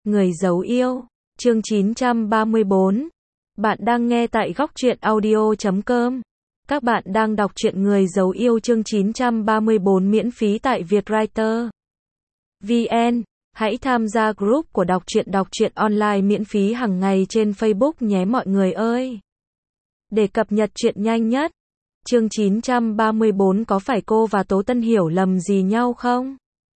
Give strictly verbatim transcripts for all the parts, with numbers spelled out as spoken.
Người giấu yêu, chương chín trăm ba mươi tư. Bạn đang nghe tại góc truyện audio chấm com. Các bạn đang đọc truyện Người giấu yêu chương chín trăm ba mươi tư miễn phí tại Vietwriter vê en. Hãy tham gia group của đọc truyện đọc truyện online miễn phí hàng ngày trên Facebook nhé mọi người ơi. Để cập nhật truyện nhanh nhất. Chương chín trăm ba mươi tư có phải cô và Tố Tân hiểu lầm gì nhau không?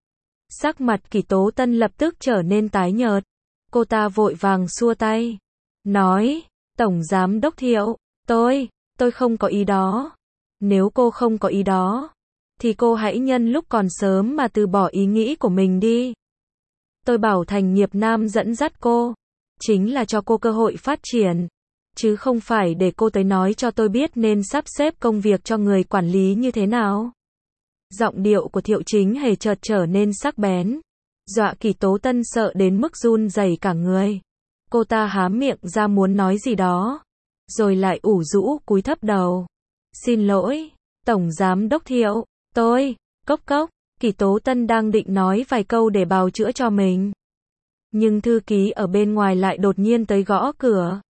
Sắc mặt Kỳ Tố Tân lập tức trở nên tái nhợt. Cô ta vội vàng xua tay. Nói, Tổng Giám Đốc Thiệu, tôi, tôi không có ý đó. Nếu cô không có ý đó, thì cô hãy nhân lúc còn sớm mà từ bỏ ý nghĩ của mình đi. Tôi bảo Thành Nghiệp Nam dẫn dắt cô, chính là cho cô cơ hội phát triển, chứ không phải để cô tới nói cho tôi biết nên sắp xếp công việc cho người quản lý như thế nào. Giọng điệu của Thiệu Chính Hề chợt trở nên sắc bén, dọa Kỳ Tố Tân sợ đến mức run rẩy cả người. Cô ta há miệng ra muốn nói gì đó, rồi lại ủ rũ cúi thấp đầu. Xin lỗi, Tổng Giám Đốc Thiệu, tôi, cốc cốc. Kỳ Tố Tân đang định nói vài câu để bào chữa cho mình, nhưng thư ký ở bên ngoài lại đột nhiên tới gõ cửa,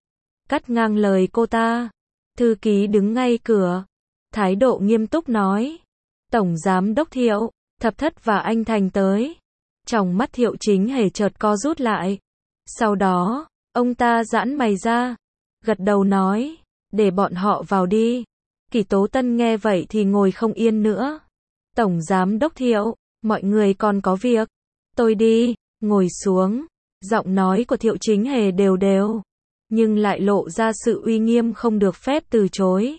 cắt ngang lời cô ta. Thư ký đứng ngay cửa, thái độ nghiêm túc nói, Tổng Giám Đốc Thiệu, Thập Thất và anh Thành tới. Tròng mắt Thiệu Chính Hề chợt co rút lại. Sau đó, ông ta giãn mày ra, gật đầu nói, để bọn họ vào đi. Kỳ Tố Tân nghe vậy thì ngồi không yên nữa. Tổng Giám Đốc Thiệu, mọi người còn có việc. Tôi đi, ngồi xuống. Giọng nói của Thiệu Chính Hề đều đều, nhưng lại lộ ra sự uy nghiêm không được phép từ chối.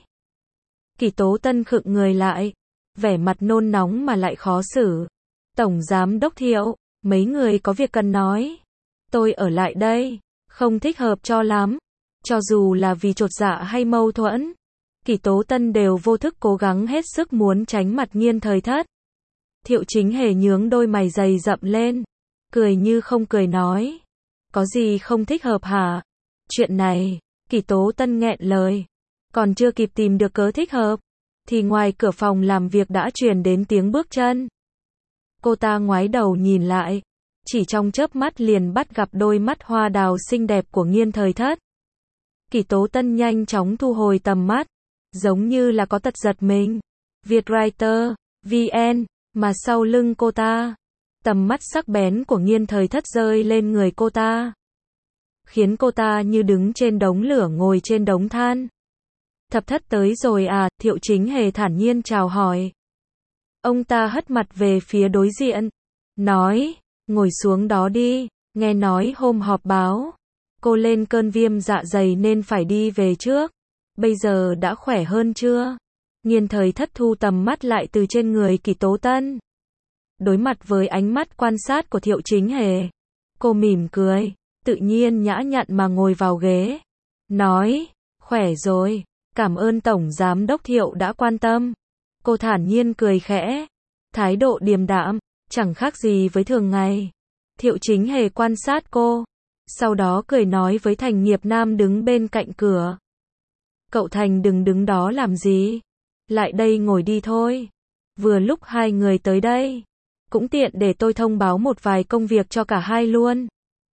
Kỳ Tố Tân khựng người lại, vẻ mặt nôn nóng mà lại khó xử. Tổng Giám Đốc Thiệu, mấy người có việc cần nói. Tôi ở lại đây, không thích hợp cho lắm. Cho dù là vì chột dạ hay mâu thuẫn, Kỳ Tố Tân đều vô thức cố gắng hết sức muốn tránh mặt Nghiên Thời Thất. Thiệu Chính Hề nhướng đôi mày dày rậm lên, cười như không cười nói, có gì không thích hợp hả? Chuyện này, Kỳ Tố Tân nghẹn lời, còn chưa kịp tìm được cớ thích hợp, thì ngoài cửa phòng làm việc đã truyền đến tiếng bước chân. Cô ta ngoái đầu nhìn lại, chỉ trong chớp mắt liền bắt gặp đôi mắt hoa đào xinh đẹp của Nghiên Thời Thất. Kỳ Tố Tân nhanh chóng thu hồi tầm mắt, giống như là có tật giật mình. Vietwriter vê en, mà sau lưng cô ta, tầm mắt sắc bén của Nghiên Thời Thất rơi lên người cô ta, khiến cô ta như đứng trên đống lửa ngồi trên đống than. Thập Thất tới rồi à? Thiệu Chính Hề thản nhiên chào hỏi. Ông ta hất mặt về phía đối diện, nói, ngồi xuống đó đi, nghe nói hôm họp báo, cô lên cơn viêm dạ dày nên phải đi về trước, bây giờ đã khỏe hơn chưa? Nghiên Thời Thất thu tầm mắt lại từ trên người Kỳ Tố Tân. Đối mặt với ánh mắt quan sát của Thiệu Chính Hề, cô mỉm cười, tự nhiên nhã nhặn mà ngồi vào ghế, nói, khỏe rồi, cảm ơn Tổng Giám Đốc Thiệu đã quan tâm. Cô thản nhiên cười khẽ, thái độ điềm đạm, chẳng khác gì với thường ngày. Thiệu Chính Hề quan sát cô, sau đó cười nói với Thành Nghiệp Nam đứng bên cạnh cửa. Cậu Thành đừng đứng đó làm gì, lại đây ngồi đi thôi. Vừa lúc hai người tới đây, cũng tiện để tôi thông báo một vài công việc cho cả hai luôn.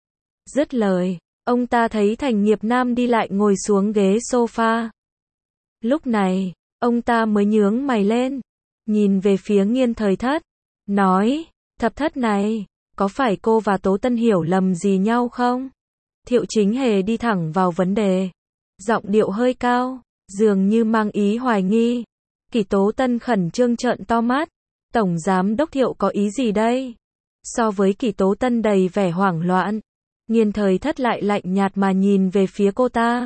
Dứt lời, ông ta thấy Thành Nghiệp Nam đi lại ngồi xuống ghế sofa. Lúc này, ông ta mới nhướng mày lên, nhìn về phía Nghiên Thời Thất, nói, Thập Thất này, có phải cô và Tố Tân hiểu lầm gì nhau không? Thiệu Chính Hề đi thẳng vào vấn đề, giọng điệu hơi cao, dường như mang ý hoài nghi. Kỳ Tố Tân khẩn trương trợn to mắt, Tổng Giám Đốc Thiệu có ý gì đây? So với Kỳ Tố Tân đầy vẻ hoảng loạn, Nghiên Thời Thất lại lạnh nhạt mà nhìn về phía cô ta.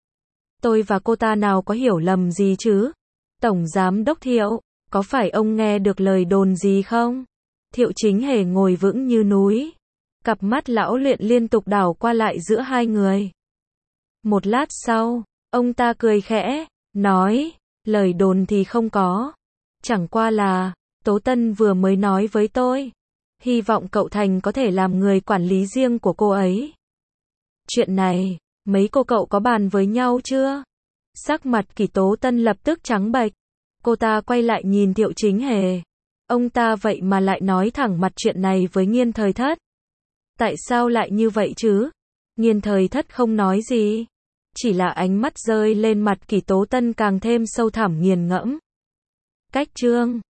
Tôi và cô ta nào có hiểu lầm gì chứ? Tổng Giám Đốc Thiệu, có phải ông nghe được lời đồn gì không? Thiệu Chính Hề ngồi vững như núi, cặp mắt lão luyện liên tục đảo qua lại giữa hai người. Một lát sau, ông ta cười khẽ, nói, lời đồn thì không có. Chẳng qua là, Tố Tân vừa mới nói với tôi, hy vọng cậu Thành có thể làm người quản lý riêng của cô ấy. Chuyện này, mấy cô cậu có bàn với nhau chưa? Sắc mặt Kỳ Tố Tân lập tức trắng bệch. Cô ta quay lại nhìn Thiệu Chính Hề. Ông ta vậy mà lại nói thẳng mặt chuyện này với Nghiên Thời Thất. Tại sao lại như vậy chứ? Nghiên Thời Thất không nói gì. Chỉ là ánh mắt rơi lên mặt Kỷ Tố Tân càng thêm sâu thẳm nghiền ngẫm. Cách chương